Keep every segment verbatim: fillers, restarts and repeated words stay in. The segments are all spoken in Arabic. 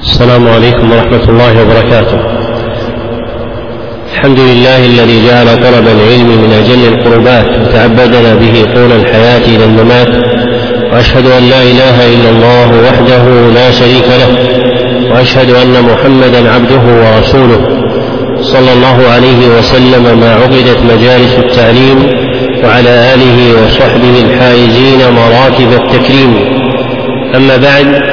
السلام عليكم ورحمة الله وبركاته. الحمد لله الذي جعل طلب العلم من أجل القربات وتعبدنا به طول الحياة إلى الممات، وأشهد أن لا إله إلا الله وحده لا شريك له، وأشهد أن محمدا عبده ورسوله صلى الله عليه وسلم ما عقدت مجالس التعليم، وعلى آله وصحبه الحائزين مراتب التكريم. أما بعد،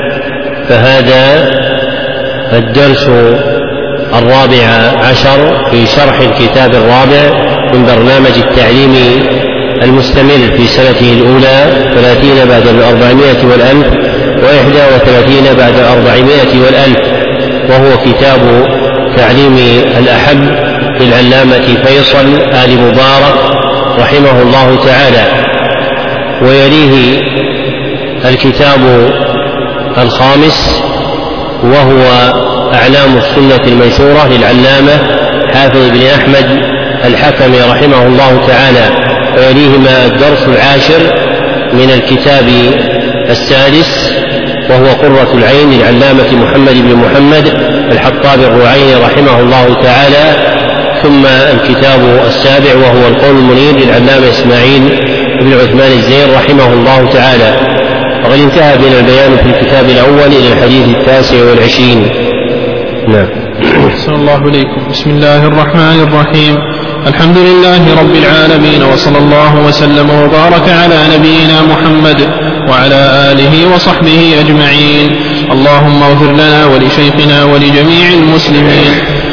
فهذا الدرس الرابع عشر في شرح الكتاب الرابع من برنامج التعليم المستمر في سنته الأولى ثلاثين بعد الأربعمائة والألف وإحدى وثلاثين بعد الأربعمائة والألف، وهو كتاب تعليم الأحب للعلامة فيصل آل مبارك رحمه الله تعالى. ويليه الكتاب الخامس وهو أعلام السنة المنشورة للعلامة حافظ بن أحمد الحكمي رحمه الله تعالى. ويليهما الدرس العاشر من الكتاب السادس وهو قرة العين للعلامة محمد بن محمد الحطاب الرعيني رحمه الله تعالى. ثم الكتاب السابع وهو القول المنير للعلامة إسماعيل بن عثمان الزين رحمه الله تعالى. وقد انتهى بنا البيان في الكتاب الأول إلى الحديث التاسع والعشرين. نعم. أحسن الله إليكم. بسم الله الرحمن الرحيم. الحمد لله رب العالمين، وصلى الله وسلم وبارك على نبينا محمد وعلى آله وصحبه أجمعين. اللهم اغفر لنا ولشيخنا ولجميع المسلمين.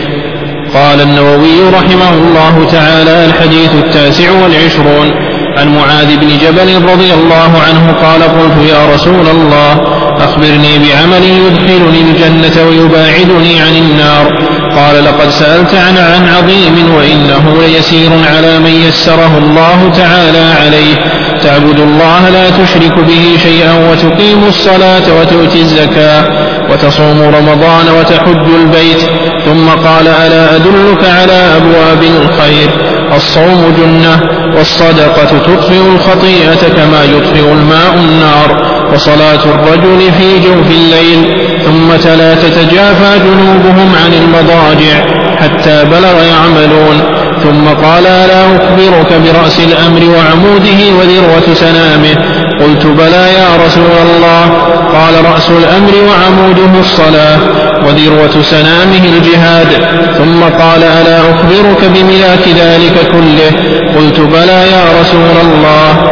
قال النووي رحمه الله تعالى: الحديث التاسع والعشرون. عن معاذ بن جبل رضي الله عنه قال: قلت يا رسول الله، أخبرني بعمل يدخلني الجنة ويباعدني عن النار. قال: لقد سألت عن عن عظيم، وإنه ليسير على من يسره الله تعالى عليه. تعبد الله لا تشرك به شيئا، وتقيم الصلاة وتؤتي الزكاة وتصوم رمضان وتحج البيت. ثم قال: ألا أدلك على أبواب الخير؟ الصوم جنة، والصدقة تطفئ الخطيئة كما يطفئ الماء النار، وصلاة الرجل في جوف الليل. ثم تلا: تتجافى جنوبهم عن المضاجع حتى بلغ يعملون. ثم قال: ألا أخبرك برأس الأمر وعموده وذروة سنامه؟ قلت: بلى يا رسول الله. قال: رأس الأمر وعموده الصلاة، وذروة سنامه الجهاد. ثم قال: ألا أخبرك بملاك ذلك كله؟ قلت: بلى يا رسول الله.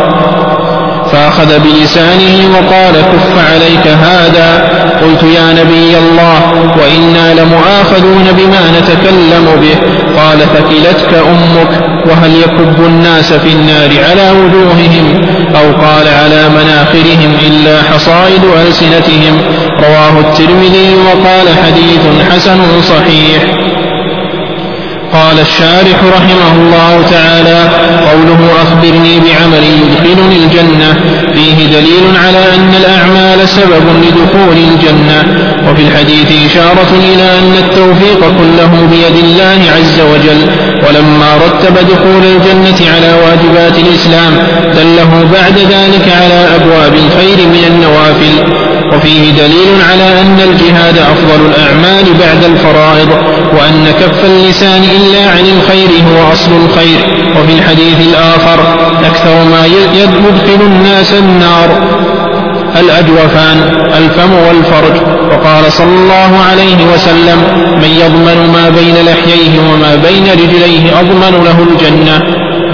فأخذ بلسانه وقال: كف عليك هذا. قلت: يا نبي الله، وإنا لمؤاخذون بما نتكلم به. قال: ثكلتك أمك. وهل يكب الناس في النار على وجوههم أو قال على مناخرهم إلا حصائد ألسنتهم؟ رواه الترمذي وقال: حديث حسن صحيح. قال الشارح رحمه الله تعالى: قوله أخبرني بعمل يدخلني الجنة فيه دليل على أن الأعمال سبب لدخول الجنة. وفي الحديث إشارة إلى أن التوفيق كله بيد الله عز وجل. ولما رتب دخول الجنة على واجبات الإسلام دله بعد ذلك على أبواب الخير من النوافل. وفيه دليل على أن الجهاد أفضل الأعمال بعد الفرائض، وأن كف اللسان إلا عن الخير هو أصل الخير. وفي الحديث الآخر: أكثر ما يدخل الناس النار الأجوفان، الفم والفرج. وقال صلى الله عليه وسلم: من يضمن ما بين لحييه وما بين رجليه أضمن له الجنة.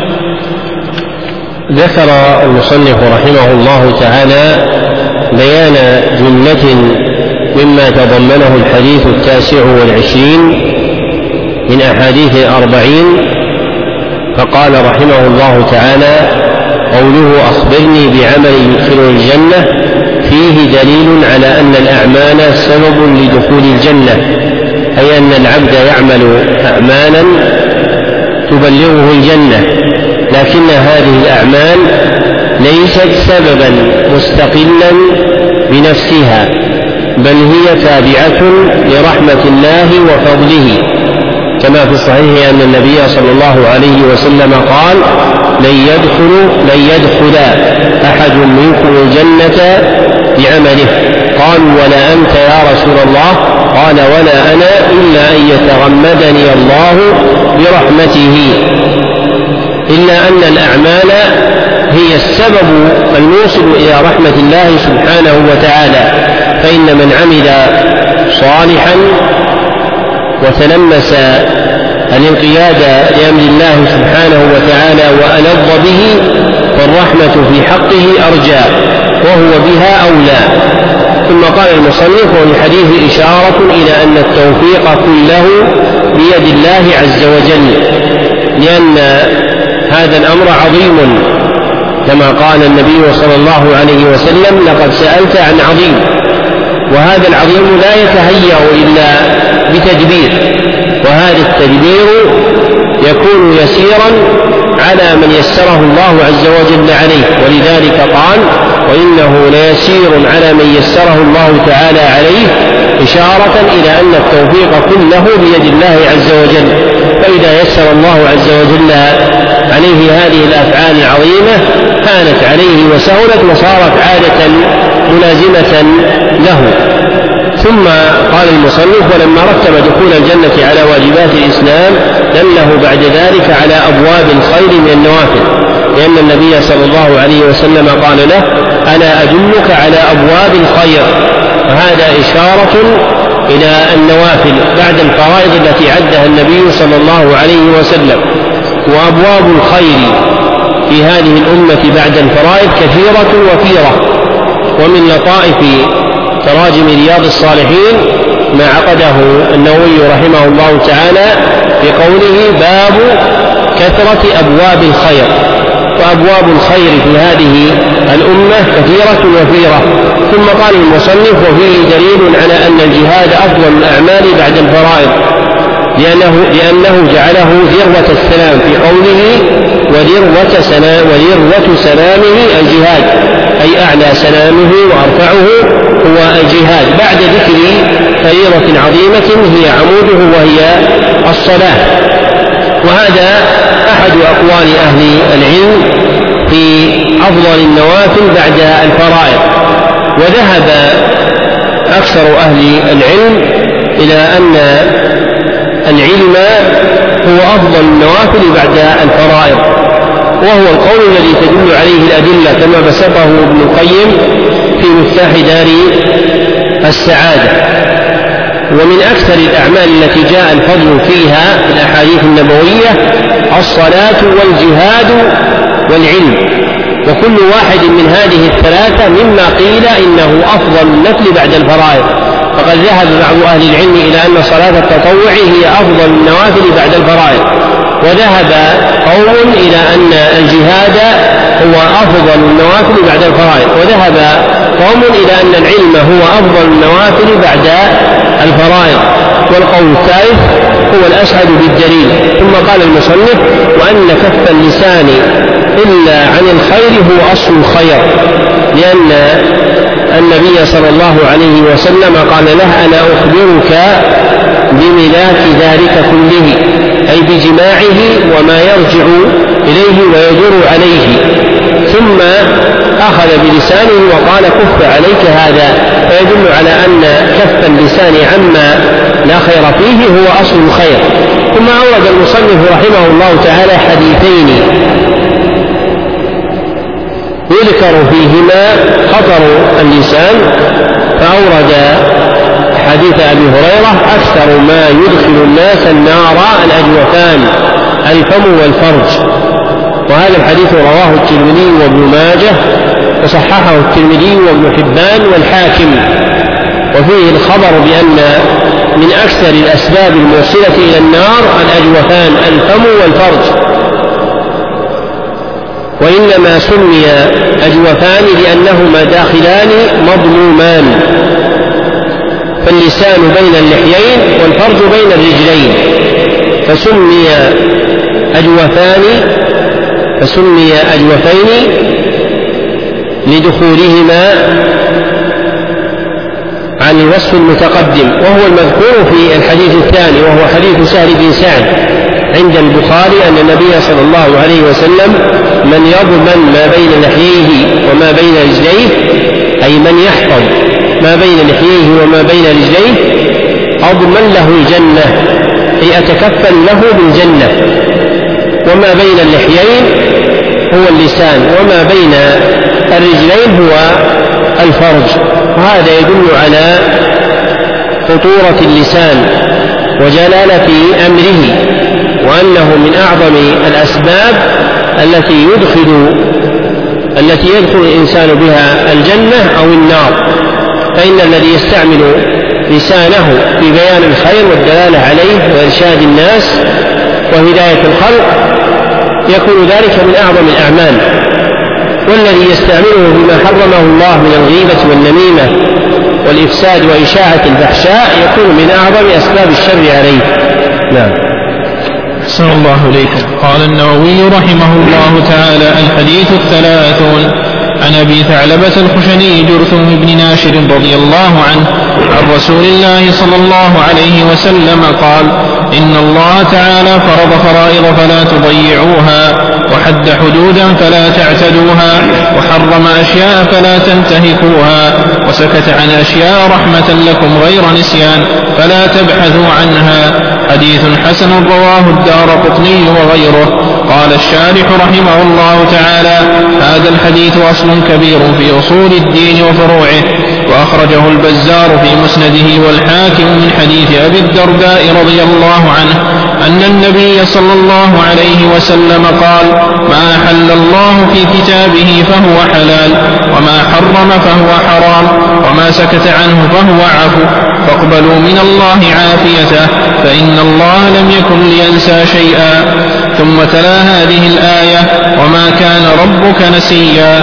ذكر المصنف رحمه الله تعالى بيان جملة مما تضمنه الحديث التاسع والعشرين من أحاديث الأربعين، فقال رحمه الله تعالى: قوله أخبرني بعمل يدخل الجنة فيه دليل على أن الأعمال سبب لدخول الجنة، أي أن العبد يعمل أعمالا تبلغه الجنة، لكن هذه الأعمال ليست سببا مستقلا بنفسها، بل هي تابعة لرحمة الله وفضله، كما في الصحيح أن النبي صلى الله عليه وسلم قال: لن يدخل, لن يدخل أحد منكم الجنة بعمله قالوا ولا أنت يا رسول الله؟ قال ولا أنا إلا أن يتغمدني الله برحمته، إلا أن الأعمال هي السبب الموصل إلى رحمة الله سبحانه وتعالى، فإن من عمل صالحا وتلمس الانقياد لأمر الله سبحانه وتعالى وألظ به فالرحمة في حقه أرجى وهو بها أولى. ثم قال المصنف والحديث إشارة إلى أن التوفيق كله بيد الله عز وجل، لأن هذا الأمر عظيم كما قال النبي صلى الله عليه وسلم لقد سألت عن عظيم، وهذا العظيم لا يتهيأ إلا بتدبير، وهذا التدبير يكون يسيرا على من يسره الله عز وجل عليه، ولذلك قال وإنه ليسير على من يسره الله تعالى عليه، إشارة إلى أن التوفيق كله بيد الله عز وجل. فإذا يسر الله عز وجل عليه هذه الأفعال العظيمة كانت عليه وسهلت وصارت عادة ملازمة له. ثم قال المصنف ولما رتب دخول الجنة على واجبات الإسلام دله بعد ذلك على أبواب الخير من النوافل، لأن النبي صلى الله عليه وسلم قال له ألا أدلك على أبواب الخير، وهذا إشارة إلى النوافل بعد الفرائض التي عدها النبي صلى الله عليه وسلم. وأبواب الخير في هذه الأمة بعد الفرائض كثيرة وفيرة. ومن لطائف تراجم رياض الصالحين ما عقده النووي رحمه الله تعالى بقوله باب كثرة أبواب الخير، وأبواب الخير في هذه الأمة كثيرة وفيرة. ثم قال المصنف وفيه دليل على أن الجهاد أفضل الأعمال بعد الفرائض، لأنه, لأنه جعله ذروة السلام في قوله وذروة سلام وذروة سلامه الجهاد، أي أعلى سلامه وأرفعه هو الجهاد بعد ذكر فريضة عظيمة هي عموده وهي الصلاة. وهذا أحد أقوال أهل العلم في أفضل النوافل بعد الفرائض. وذهب أكثر أهل العلم إلى أن العلم هو أفضل النوافل بعد الفرائض، وهو القول الذي تدل عليه الأدلة كما بسطه ابن القيم في مفتاح دار السعادة. ومن أكثر الأعمال التي جاء الفضل فيها في الأحاديث النبوية الصلاة والجهاد والعلم، وكل واحد من هذه الثلاثة مما قيل إنه أفضل النفل بعد الفرائض. فقد ذهب بعض أهل العلم إلى أن صلاة التطوع هي أفضل النوافل بعد الفرائض، وذهب قوم إلى أن الجهاد هو أفضل النوافل بعد الفرائض، وذهب قوم إلى أن العلم هو أفضل النوافل بعد الفرائض، والقول الثالث هو الأسعد بالدليل. ثم قال المصنف وأن كف اللسان إلا عن الخير هو أصل الخير، لأن النبي صلى الله عليه وسلم قال له ألا أخبرك بملاك ذلك كله، أي بجماعه وما يرجع إليه ويدور عليه. ثم أخذ بلسانه وقال كف عليك هذا، فيدل على أن كف اللسان عما لا خير فيه هو أصل الخير. ثم أورد المصنف رحمه الله تعالى حديثين يذكر فيهما خطر اللسان، فأورد حديث أبي هريرة أكثر ما يدخل الناس النار الأجوفان الفم والفرج، وهذا الحديث رواه الترمذي وابن ماجه وصححه الترمذي وابن حبان والحاكم. وفيه الخبر بأن من أكثر الأسباب الموصلة إلى النار الأجوفان الفم والفرج، وإنما سمي أجوفان لأنهما داخلان مضمومان، فاللسان بين اللحيين والفرج بين الرجلين، فسمي أجوفان فسمي أجوفين لدخولهما عن الوصف المتقدم، وهو المذكور في الحديث الثاني وهو حديث سهل بن سعد عند البخاري أن النبي صلى الله عليه وسلم من يضمن ما بين لحييه وما بين رجليه، أي من يحفظ ما بين لحييه وما بين رجليه أضمن له الجنة، أي أتكفل له بالجنة. وما بين اللحيين هو اللسان، وما بين الرجلين هو الفرج. وهذا يدل على خطورة اللسان وجلالة أمره، وأنه من أعظم الأسباب التي يدخل التي يدخل الإنسان بها الجنة أو النار. فإن الذي يستعمل لسانه في بيان الخير والدلالة عليه وإرشاد الناس وهداية الخلق يكون ذلك من أعظم الأعمال، والذي يستعمله بما حرمه الله من الغيبة والنميمة والإفساد وإشاعة الفحشاء يكون من أعظم أسباب الشر عليه. نعم. أحسن الله إليكم. قال النووي رحمه الله تعالى: الحديث الثلاثون. عن أبي ثعلبة الخشني جرثم بن ناشر رضي الله عنه عن رسول الله صلى الله عليه وسلم قال: إن الله تعالى فرض فرائض فلا تضيعوها، وحد حدودا فلا تعتدوها، وحرم أشياء فلا تنتهكوها، وسكت عن أشياء رحمة لكم غير نسيان فلا تبحثوا عنها. حديث حسن رواه الدارقطني وغيره. قال الشارح رحمه الله تعالى: هذا الحديث أصل كبير في أصول الدين وفروعه، وأخرجه البزار في مسنده والحاكم من حديث أبي الدرداء رضي الله عنه أن النبي صلى الله عليه وسلم قال: ما أحل الله في كتابه فهو حلال، وما حرم فهو حرام، وما سكت عنه فهو عفو، فاقبلوا من الله عافيته، فإن الله لم يكن لينسى شيئا. ثم تلا هذه الآية: وما كان ربك نسيا.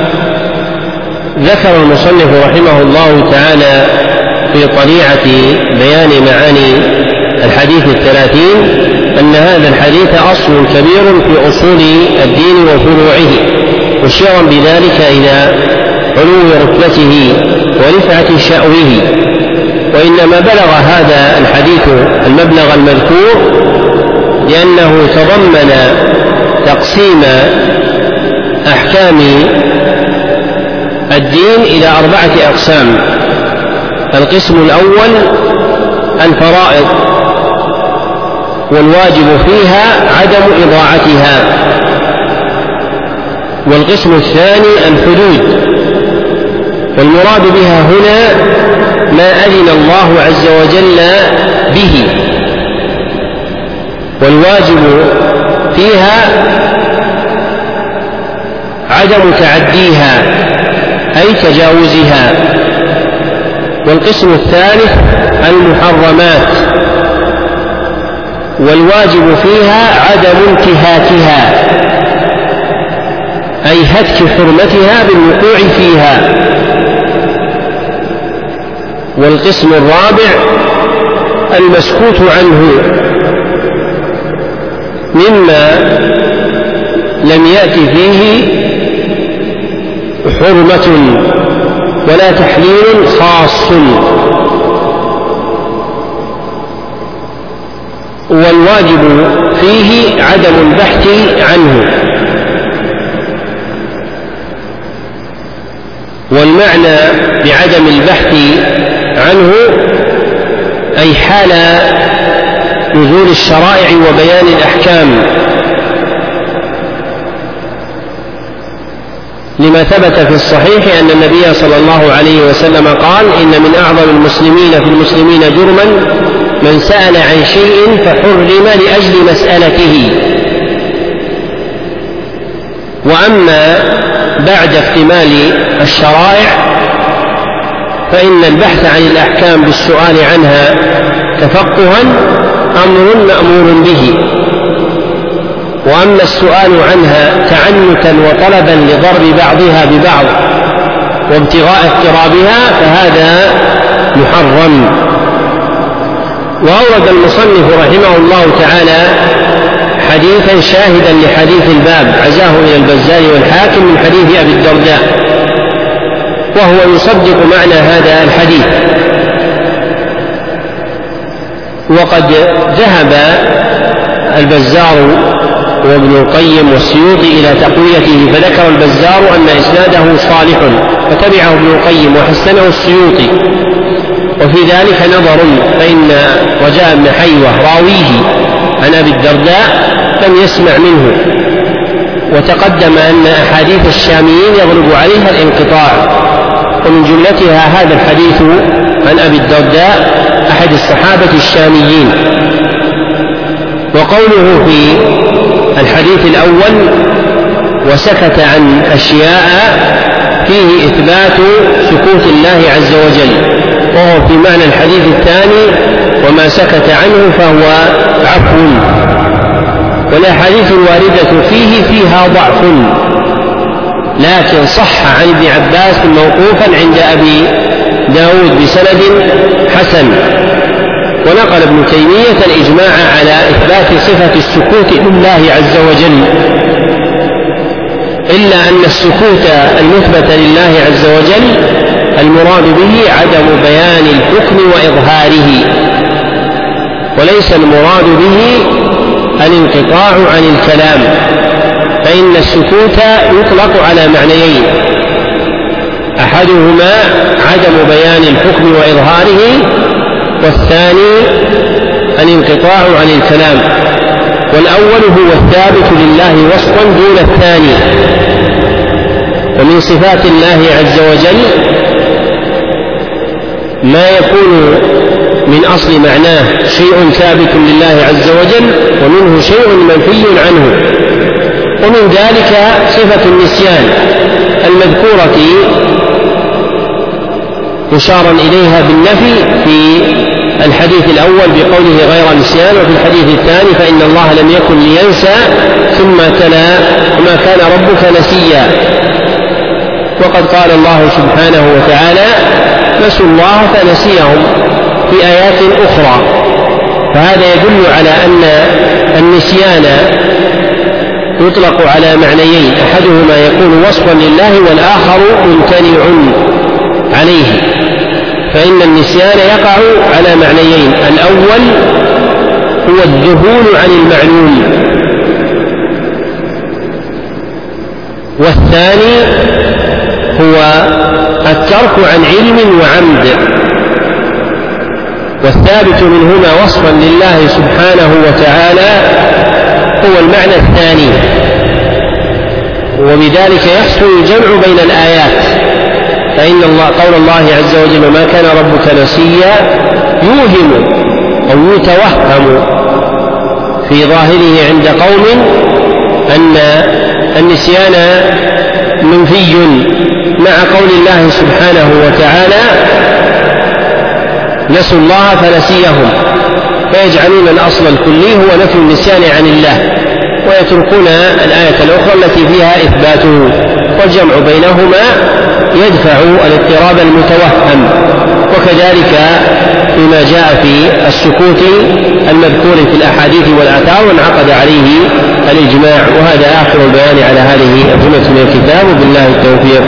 ذكر المصنف رحمه الله تعالى في طليعة بيان معاني الحديث الثلاثين أن هذا الحديث أصل كبير في أصول الدين وفروعه، مشيرا بذلك إلى علو رتبته ورفعة شأوه. وإنما بلغ هذا الحديث المبلغ المذكور لأنه تضمن تقسيم أحكام الدين إلى أربعة أقسام. القسم الأول الفرائض، والواجب فيها عدم إضاعتها. والقسم الثاني الحدود، والمراد بها هنا ما أذن الله عز وجل به. والواجب فيها عدم تعديها أي تجاوزها. والقسم الثالث المحرمات، والواجب فيها عدم انتهاكها أي هتك حرمتها بالوقوع فيها. والقسم الرابع المسكوت عنه مما لم يأت فيه حرمة ولا تحليل خاص. والواجب فيه عدم البحث عنه. والمعنى بعدم البحث عنه أي حال نزول الشرائع وبيان الأحكام، لما ثبت في الصحيح أن النبي صلى الله عليه وسلم قال: إن من أعظم المسلمين في المسلمين جرما من سأل عن شيء فحرم لأجل مسألته. وأما بعد اكتمال الشرائع فإن البحث عن الأحكام بالسؤال عنها تفقها أمر مأمور به. وأما السؤال عنها تعنتا وطلبا لضرب بعضها ببعض وابتغاء اضطرابها فهذا محرم. وأورد المصنف رحمه الله تعالى حديثا شاهدا لحديث الباب عزاه إلى البزار والحاكم من حديث أبي الدرداء، وهو يصدق معنى هذا الحديث. وقد ذهب البزار وابن القيم والسيوطي إلى تقويته، فذكر البزار أن إسناده صالح فتبعه ابن القيم وحسنه السيوطي. وفي ذلك نظر، فإن رجاء بن حيوة راويه عن أبي الدرداء لم يسمع منه، وتقدم أن أحاديث الشاميين يغلب عليها الانقطاع، ومن جملتها هذا الحديث عن أبي الدرداء أحد الصحابة الشاميين. وقوله في الحديث الأول وسكت عن أشياء فيه إثبات سكوت الله عز وجل، وهو في معنى الحديث الثاني وما سكت عنه فهو عفو. والأحاديث الواردة فيه فيها ضعف، لكن صح عن ابن عباس موقوفا عند أبي داود بسند حسن. ونقل ابن تيمية الإجماع على إثبات صفة السكوت لله عز وجل، إلا أن السكوت المثبت لله عز وجل المراد به عدم بيان الحكم وإظهاره، وليس المراد به الانقطاع عن الكلام، فإن السكوت يطلق على معنيين: أحدهما عدم بيان الحكم وإظهاره، والثاني الانقطاع عن الكلام. والأول هو الثابت لله وصفا دون الثاني. ومن صفات الله عز وجل ما يكون من أصل معناه شيء ثابت لله عز وجل، ومنه شيء منفي عنه. ومن ذلك صفة النسيان المذكورة مشارا إليها بالنفي في الحديث الأول بقوله غير نسيان، وفي الحديث الثاني فإن الله لم يكن لينسى، ثم تلا وما كان ربك نسيا. وقد قال الله سبحانه وتعالى نسوا الله فنسيهم في آيات أخرى، فهذا يدل على أن النسيان يطلق على معنيين: أحدهما يكون وصفا لله، والآخر ممتنع عليه. فإن النسيان يقع على معنيين: الأول هو الذهول عن المعلوم، والثاني هو الترك عن علم وعمد. والثابت منهما وصفا لله سبحانه وتعالى هو المعنى الثاني، وبذلك يحصل الجمع بين الآيات. فإن الله قول الله عز وجل ما كان ربك نسيا يوهم أو يتوهم في ظاهره عند قوم أن النسيان منفي، مع قول الله سبحانه وتعالى نسوا الله فنسيهم، فيجعلون الأصل الكلي هو نفي النسيان عن الله، ويتركون الآية الأخرى التي فيها إثباته. والجمع بينهما يدفع الاضطراب المتوهم. وكذلك فيما جاء في السكوت المذكور في الأحاديث والآثار وانعقد عليه الإجماع. وهذا آخر البيان على هذه الجملة من الكتاب، وبالله التوفيق.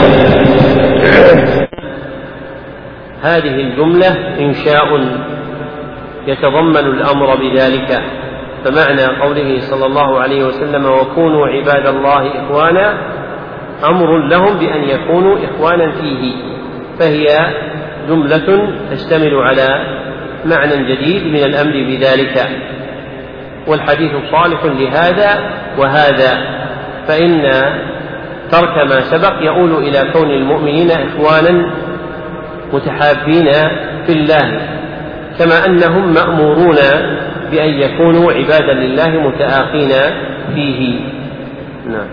هذه الجملة إنشاء يتضمن الأمر بذلك، فمعنى قوله صلى الله عليه وسلم وكونوا عباد الله إخوانا أمر لهم بأن يكونوا إخوانا فيه، فهي جملة تشتمل على معنى جديد من الأمر بذلك. والحديث صالح لهذا وهذا، فإن ترك ما سبق يؤول إلى كون المؤمنين إخوانا متحابين في الله، كما أنهم مأمورون بأن يكونوا عبادا لله متآخين فيه. نعم.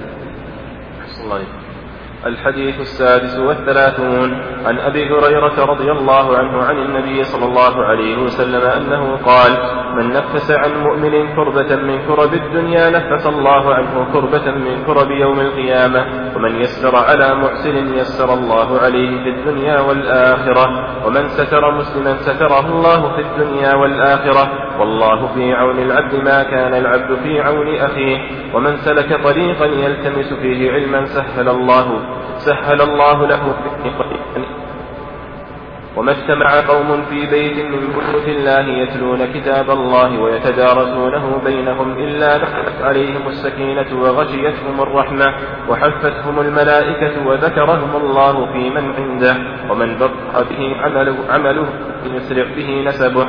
الحديث السادس والثلاثون عن أبي هريرة رضي الله عنه عن النبي صلى الله عليه وسلم أنه قال من نفس عن مؤمن كربة من كرب الدنيا نفس الله عنه كربة من كرب يوم القيامة، ومن يسر على محسن يسر الله عليه في الدنيا والآخرة، ومن ستر مسلما ستره الله في الدنيا والآخرة، والله في عون العبد ما كان العبد في عون أخيه، ومن سلك طريقا يلتمس فيه علما سهل الله سهل الله له في طريقا وما اجتمع قوم في بيت من بيوت الله يتلون كتاب الله ويتدارسونه بينهم إلا نزلت عليهم السكينة وغشيتهم الرحمة وحفتهم الملائكة وذكرهم الله في من عنده ومن بطأ به عمله, عمله يسرع به نسبه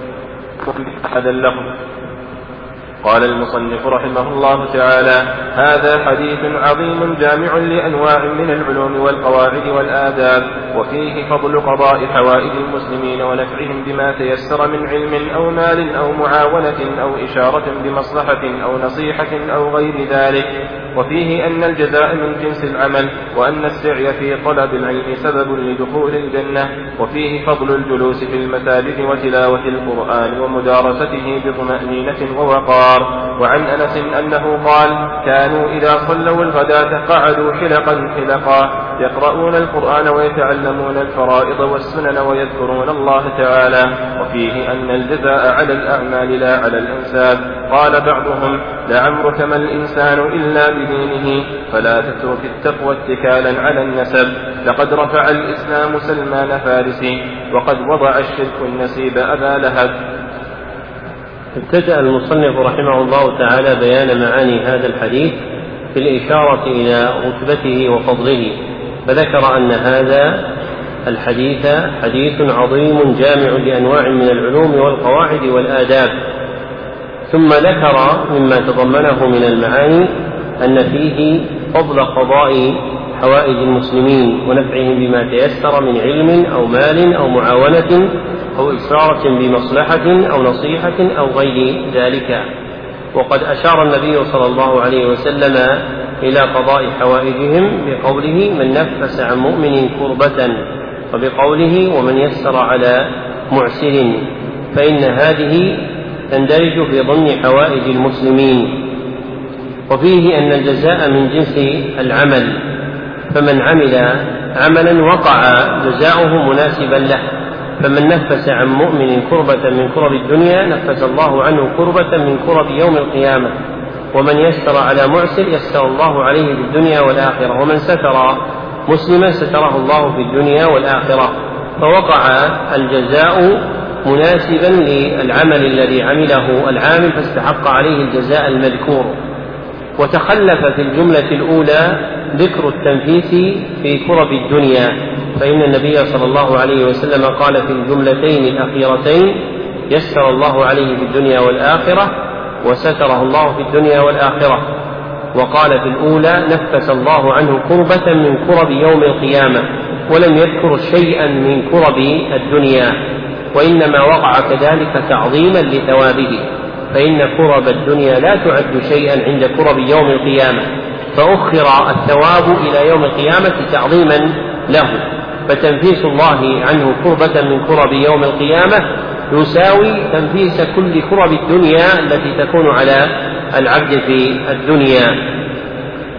هذا اللفظ. قال المصنف رحمه الله تعالى: هذا حديث عظيم جامع لأنواع من العلوم والقواعد والآداب، وفيه فضل قضاء حوائج المسلمين ونفعهم بما تيسر من علم أو مال أو معاونة أو إشارة بمصلحة أو نصيحة أو غير ذلك، وفيه أن الجزاء من جنس العمل، وأن السعي في طلب العلم سبب لدخول الجنة، وفيه فضل الجلوس في المساجد وتلاوة القرآن ومدارسته بطمأنينة ووقار. وعن أنس أنه قال: كانوا إذا صلوا الغداة قعدوا حلقا حلقا يقرؤون القرآن ويتعلمون الفرائض والسنن ويذكرون الله تعالى. وفيه أن الجزاء على الأعمال لا على الأنساب. قال بعضهم: لعمرك ما الإنسان إلا بدينه، فلا تترك التقوى اتكالا على النسب، لقد رفع الإسلام سلمان فارسي، وقد وضع الشرك النسيب أبا لهب. ابتدأ المصنف رحمه الله تعالى بيان معاني هذا الحديث في الإشارة إلى رتبته وفضله، فذكر أن هذا الحديث حديث عظيم جامع لأنواع من العلوم والقواعد والآداب، ثم ذكر مما تضمنه من المعاني أن فيه فضل قضاء حوائج المسلمين ونفعهم بما تيسر من علم أو مال أو معاونة أو إشارة بمصلحة أو نصيحة أو غير ذلك. وقد أشار النبي صلى الله عليه وسلم إلى قضاء حوائجهم بقوله: من نفس عن مؤمن كربة، وبقوله: ومن يسر على معسر، فإن هذه تندرج في ضمن حوائج المسلمين. وفيه أن الجزاء من جنس العمل، فمن عمل عملا وقع جزاؤه مناسبا له، فمن نفس عن مؤمن كربة من كرب الدنيا نفس الله عنه كربة من كرب يوم القيامة، ومن يسر على معسر يسر الله عليه في الدنيا والآخرة، ومن ستر مسلما ستره الله في الدنيا والآخرة. فوقع الجزاء مناسبا للعمل الذي عمله العامل فاستحق عليه الجزاء المذكور. وتخلف في الجملة الأولى ذكر التنفيس في كرب الدنيا، فإن النبي صلى الله عليه وسلم قال في الجملتين الأخيرتين: يسر الله عليه في الدنيا والآخرة، وستره الله في الدنيا والآخرة. وقال في الأولى: نفس الله عنه كربة من كرب يوم القيامة، ولم يذكر شيئا من كرب الدنيا، وإنما وقع كذلك تعظيما لثوابه، فإن كرب الدنيا لا تعد شيئا عند كرب يوم القيامة، فأخر الثواب إلى يوم القيامة تعظيما له. فتنفيس الله عنه كربة من كرب يوم القيامة يساوي تنفيس كل كرب الدنيا التي تكون على العبد في الدنيا.